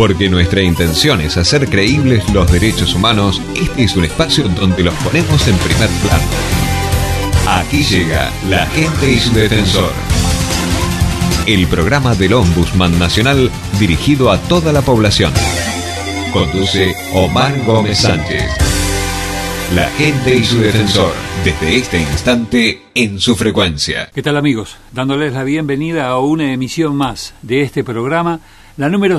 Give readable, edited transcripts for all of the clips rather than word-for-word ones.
Porque nuestra intención es hacer creíbles los derechos humanos, este es un espacio donde los ponemos en primer plano. Aquí llega La Gente y su Defensor. El programa del Ombudsman Nacional dirigido a toda la población. Conduce Omar Gómez Sánchez. La Gente y su Defensor, desde este instante en su frecuencia. ¿Qué tal, amigos? Dándoles la bienvenida a una emisión más de este programa, la número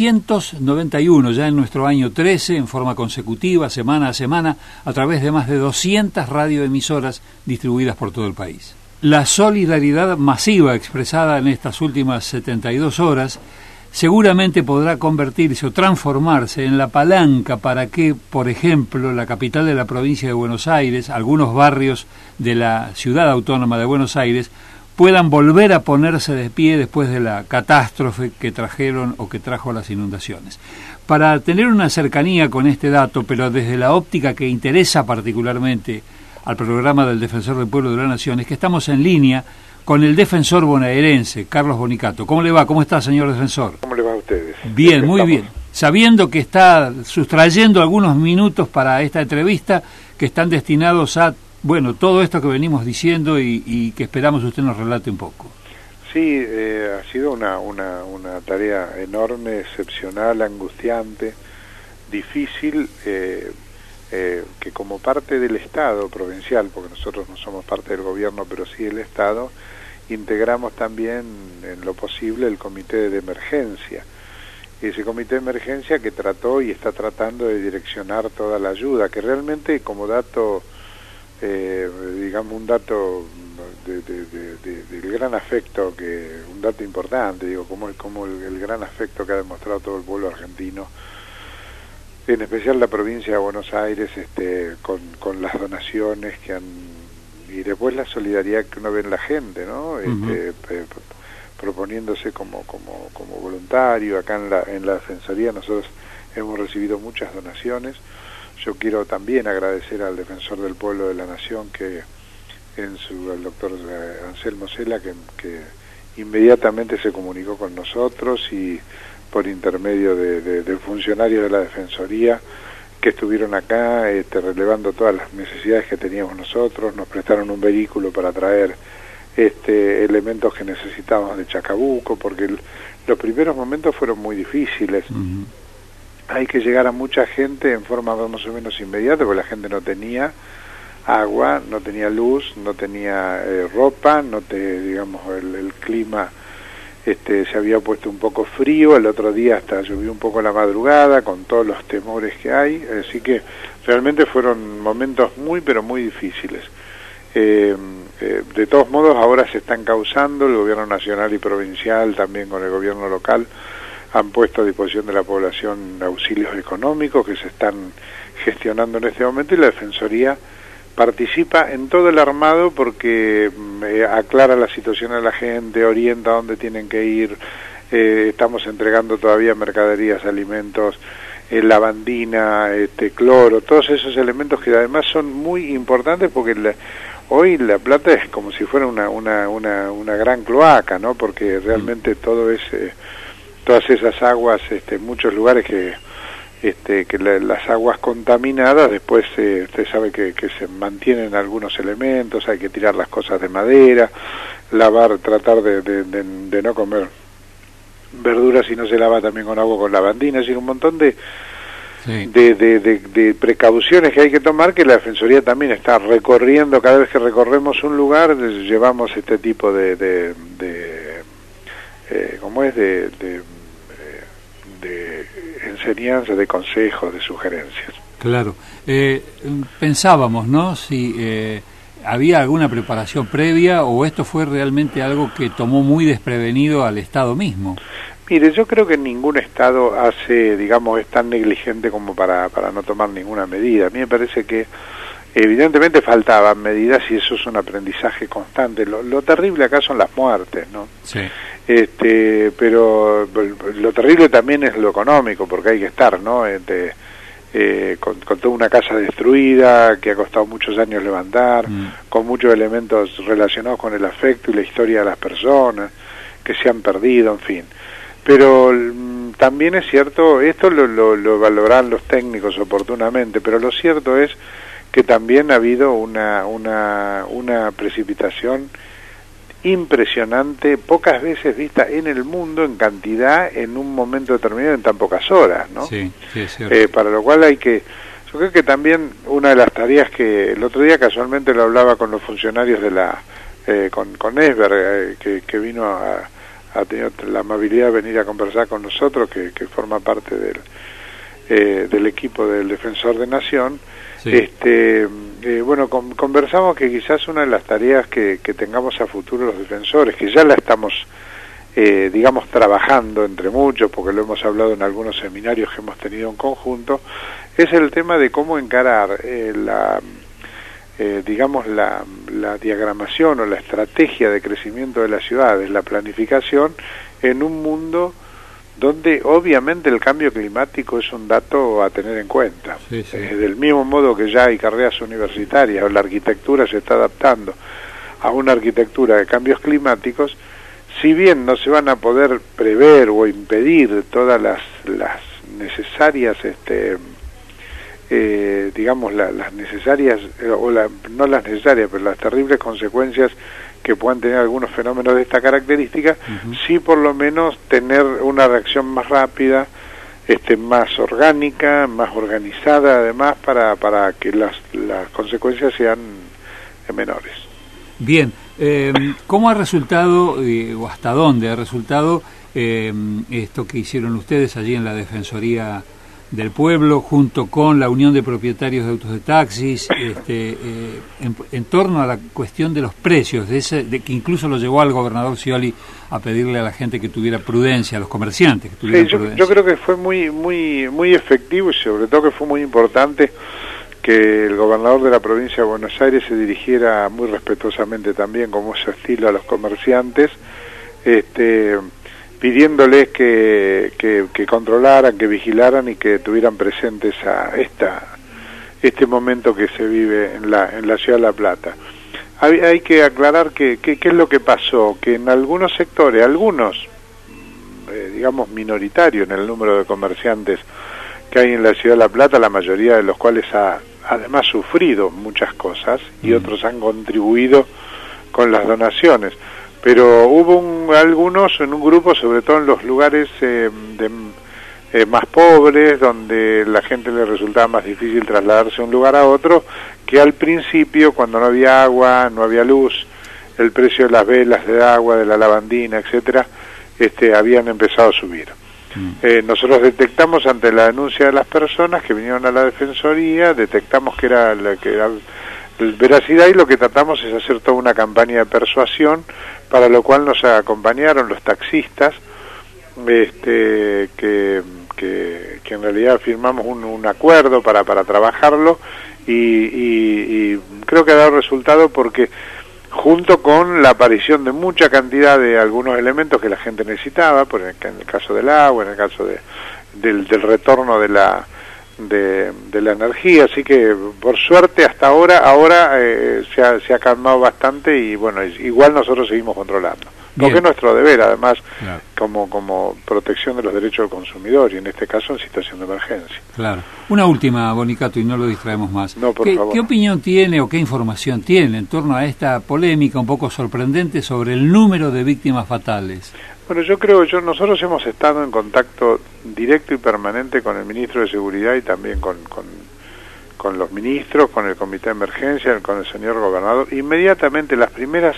691, ya en nuestro año 13, en forma consecutiva, semana a semana, a través de más de 200 radioemisoras distribuidas por todo el país. La solidaridad masiva expresada en estas últimas 72 horas seguramente podrá convertirse o transformarse en la palanca para que, por ejemplo, la capital de la provincia de Buenos Aires, algunos barrios de la ciudad autónoma de Buenos Aires, puedan volver a ponerse de pie después de la catástrofe que trajeron o que trajo las inundaciones. Para tener una cercanía con este dato, pero desde la óptica que interesa particularmente al programa del Defensor del Pueblo de la Nación, es que estamos en línea con el defensor bonaerense, Carlos Bonicato. ¿Cómo le va? ¿Cómo está, señor defensor? ¿Cómo le va a ustedes? Bien, muy bien. Sabiendo que está sustrayendo algunos minutos para esta entrevista que están destinados a, bueno, todo esto que venimos diciendo y que esperamos usted nos relate un poco. Sí, ha sido una tarea enorme, excepcional, angustiante, difícil, que como parte del Estado provincial, porque nosotros no somos parte del gobierno, pero sí el Estado, integramos también en lo posible el comité de emergencia. Ese comité de emergencia que trató y está tratando de direccionar toda la ayuda, que realmente como dato, digamos un dato del gran afecto, un dato importante, digo, como el gran afecto que ha demostrado todo el pueblo argentino, en especial la provincia de Buenos Aires, con las donaciones que han, y después la solidaridad que uno ve en la gente, ¿no? Proponiéndose como voluntario. Acá en la Defensoría nosotros hemos recibido muchas donaciones. Yo quiero también agradecer al Defensor del Pueblo de la Nación, que al doctor Anselmo Cela, que inmediatamente se comunicó con nosotros y por intermedio de funcionarios de la Defensoría que estuvieron acá relevando todas las necesidades que teníamos nosotros. Nos prestaron un vehículo para traer elementos que necesitábamos de Chacabuco, porque los primeros momentos fueron muy difíciles. Uh-huh. Hay que llegar a mucha gente en forma más o menos inmediata, porque la gente no tenía agua, no tenía luz, no tenía ropa, digamos el clima se había puesto un poco frío, el otro día hasta llovió un poco la madrugada, con todos los temores que hay, así que realmente fueron momentos muy pero muy difíciles. De todos modos ahora se están causando, el gobierno nacional y provincial también con el gobierno local han puesto a disposición de la población auxilios económicos que se están gestionando en este momento, y la Defensoría participa en todo el armado porque aclara la situación a la gente, orienta a dónde tienen que ir. Estamos entregando todavía mercaderías, alimentos, lavandina, cloro, todos esos elementos que además son muy importantes, porque hoy La Plata es como si fuera una gran cloaca, ¿no? Porque realmente todo es todas esas aguas, muchos lugares que las aguas contaminadas, después usted sabe que se mantienen algunos elementos, hay que tirar las cosas de madera, lavar, tratar de no comer verduras si no se lava también con agua con lavandina, es decir, un montón de precauciones que hay que tomar, que la Defensoría también está recorriendo. Cada vez que recorremos un lugar llevamos este tipo de enseñanzas, de consejos, de sugerencias. Claro. Pensábamos, ¿no?, si había alguna preparación previa o esto fue realmente algo que tomó muy desprevenido al Estado mismo. Mire, yo creo que ningún Estado es tan negligente como para no tomar ninguna medida. A mí me parece que evidentemente faltaban medidas y eso es un aprendizaje constante. Lo terrible acá son las muertes, ¿no? Sí. Pero lo terrible también es lo económico, porque hay que estar, ¿no? Con toda una casa destruida que ha costado muchos años levantar, con muchos elementos relacionados con el afecto y la historia de las personas que se han perdido, en fin. Pero también es cierto, esto lo valorarán los técnicos oportunamente, pero lo cierto es que también ha habido una precipitación impresionante, pocas veces vista en el mundo en cantidad, en un momento determinado, en tan pocas horas, ¿no? Sí, es cierto. Para lo cual yo creo que también una de las tareas que el otro día casualmente lo hablaba con los funcionarios de con Esber, que vino ha tenido la amabilidad de venir a conversar con nosotros, que forma parte del equipo del Defensor de Nación. Sí. Bueno, conversamos que quizás una de las tareas que tengamos a futuro los defensores, que ya la estamos, digamos, trabajando entre muchos, porque lo hemos hablado en algunos seminarios que hemos tenido en conjunto, es el tema de cómo encarar digamos, la diagramación o la estrategia de crecimiento de las ciudades, la planificación en un mundo donde obviamente el cambio climático es un dato a tener en cuenta. Sí, sí. Del mismo modo que ya hay carreras universitarias o la arquitectura se está adaptando a una arquitectura de cambios climáticos, si bien no se van a poder prever o impedir todas las necesarias digamos las necesarias no las necesarias, pero las terribles consecuencias que puedan tener algunos fenómenos de esta característica, sí por lo menos tener una reacción más rápida, más orgánica, más organizada, además para que las consecuencias sean menores. Bien, ¿cómo ha resultado o hasta dónde ha resultado esto que hicieron ustedes allí en la Defensoría del Pueblo junto con la Unión de Propietarios de Autos de Taxis, en torno a la cuestión de los precios, de que incluso lo llevó al gobernador Scioli a pedirle a la gente que tuviera prudencia, a los comerciantes que tuvieran prudencia? Yo creo que fue muy efectivo y sobre todo que fue muy importante que el gobernador de la provincia de Buenos Aires se dirigiera muy respetuosamente también, como es su estilo, a los comerciantes, pidiéndoles que controlaran, que vigilaran y que tuvieran presentes a este momento que se vive en la ciudad de La Plata. Hay que aclarar qué es lo que pasó, que en algunos sectores, digamos minoritarios en el número de comerciantes que hay en la ciudad de La Plata, la mayoría de los cuales ha además sufrido muchas cosas y otros han contribuido con las donaciones. Pero hubo algunos en un grupo, sobre todo en los lugares más pobres, donde la gente le resultaba más difícil trasladarse de un lugar a otro, que al principio, cuando no había agua, no había luz, el precio de las velas de agua, de la lavandina, etcétera, habían empezado a subir. Nosotros detectamos ante la denuncia de las personas que vinieron a la Defensoría, detectamos que era veracidad, y lo que tratamos es hacer toda una campaña de persuasión, para lo cual nos acompañaron los taxistas, que en realidad firmamos un acuerdo para trabajarlo, y creo que ha dado resultado, porque junto con la aparición de mucha cantidad de algunos elementos que la gente necesitaba, en el caso del agua, en el caso del retorno de la energía, así que por suerte hasta ahora se ha calmado bastante, y bueno, igual nosotros seguimos controlando. Porque es nuestro deber, además, claro, como protección de los derechos del consumidor, y en este caso en situación de emergencia. Claro. Una última, Bonicato, y no lo distraemos más. No, por favor. ¿Qué opinión tiene o qué información tiene en torno a esta polémica un poco sorprendente sobre el número de víctimas fatales? Bueno, nosotros hemos estado en contacto directo y permanente con el ministro de Seguridad y también con los ministros, con el comité de emergencia, con el señor gobernador. Inmediatamente las primeras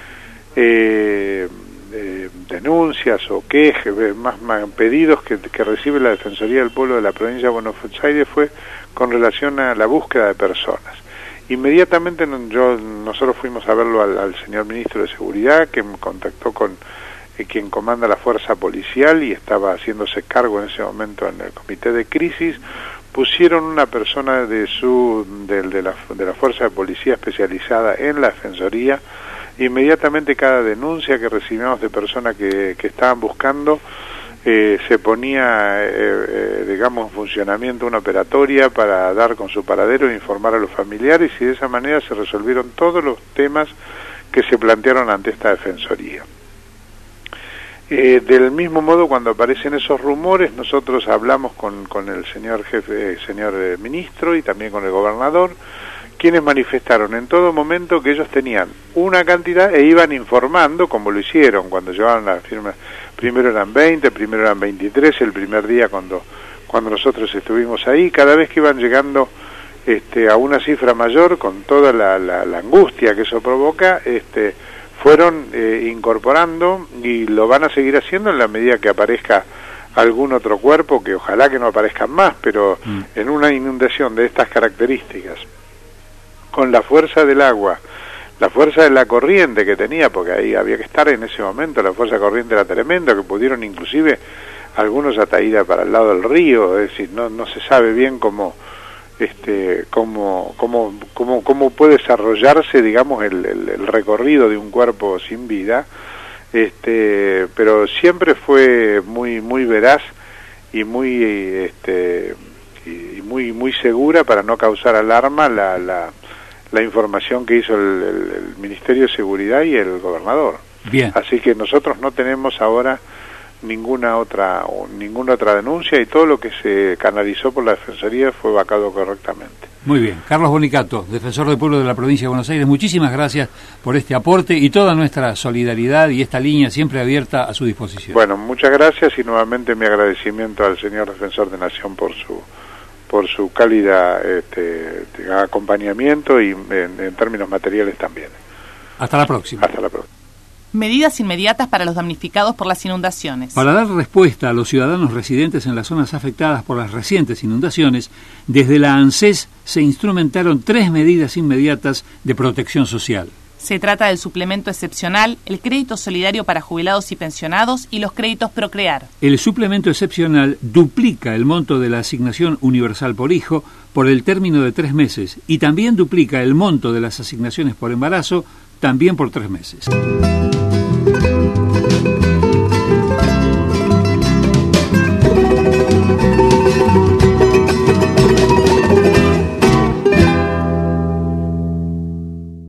denuncias o quejas, más pedidos que recibe la Defensoría del Pueblo de la provincia de Buenos Aires fue con relación a la búsqueda de personas. Inmediatamente nosotros fuimos a verlo al señor ministro de Seguridad, que me contactó con quien comanda la fuerza policial y estaba haciéndose cargo en ese momento en el comité de crisis. Pusieron una persona de la fuerza de policía especializada en la Defensoría. Inmediatamente cada denuncia que recibíamos de personas que estaban buscando, se ponía digamos en funcionamiento una operatoria para dar con su paradero e informar a los familiares, y de esa manera se resolvieron todos los temas que se plantearon ante esta Defensoría. Del mismo modo, cuando aparecen esos rumores, nosotros hablamos con el señor jefe, señor ministro, y también con el gobernador, quienes manifestaron en todo momento que ellos tenían una cantidad e iban informando, como lo hicieron cuando llevaron la firma. Primero eran 20, primero eran 23, el primer día cuando nosotros estuvimos ahí. Cada vez que iban llegando a una cifra mayor, con toda la angustia que eso provoca, fueron incorporando, y lo van a seguir haciendo en la medida que aparezca algún otro cuerpo, que ojalá que no aparezcan más, pero en una inundación de estas características, con la fuerza del agua, la fuerza de la corriente que tenía, porque ahí había que estar en ese momento, la fuerza de corriente era tremenda, que pudieron inclusive algunos hasta ir para el lado del río, es decir, no se sabe bien cómo puede desarrollarse, digamos, el recorrido de un cuerpo sin vida, pero siempre fue muy veraz y muy segura, para no causar alarma, la información que hizo el Ministerio de Seguridad y el gobernador. Bien. Así que nosotros no tenemos ahora ninguna otra denuncia, y todo lo que se canalizó por la Defensoría fue vacado correctamente. Muy bien. Carlos Bonicato, defensor del pueblo de la provincia de Buenos Aires, muchísimas gracias por este aporte y toda nuestra solidaridad, y esta línea siempre abierta a su disposición. Bueno, muchas gracias, y nuevamente mi agradecimiento al señor defensor de Nación por su cálida acompañamiento, y en términos materiales también. Hasta la próxima. Hasta la próxima. Medidas inmediatas para los damnificados por las inundaciones. Para dar respuesta a los ciudadanos residentes en las zonas afectadas por las recientes inundaciones, desde la ANSES se instrumentaron 3 medidas inmediatas de protección social. Se trata del suplemento excepcional, el crédito solidario para jubilados y pensionados y los créditos Procrear. El suplemento excepcional duplica el monto de la asignación universal por hijo por el término de 3 meses, y también duplica el monto de las asignaciones por embarazo, también por 3 meses.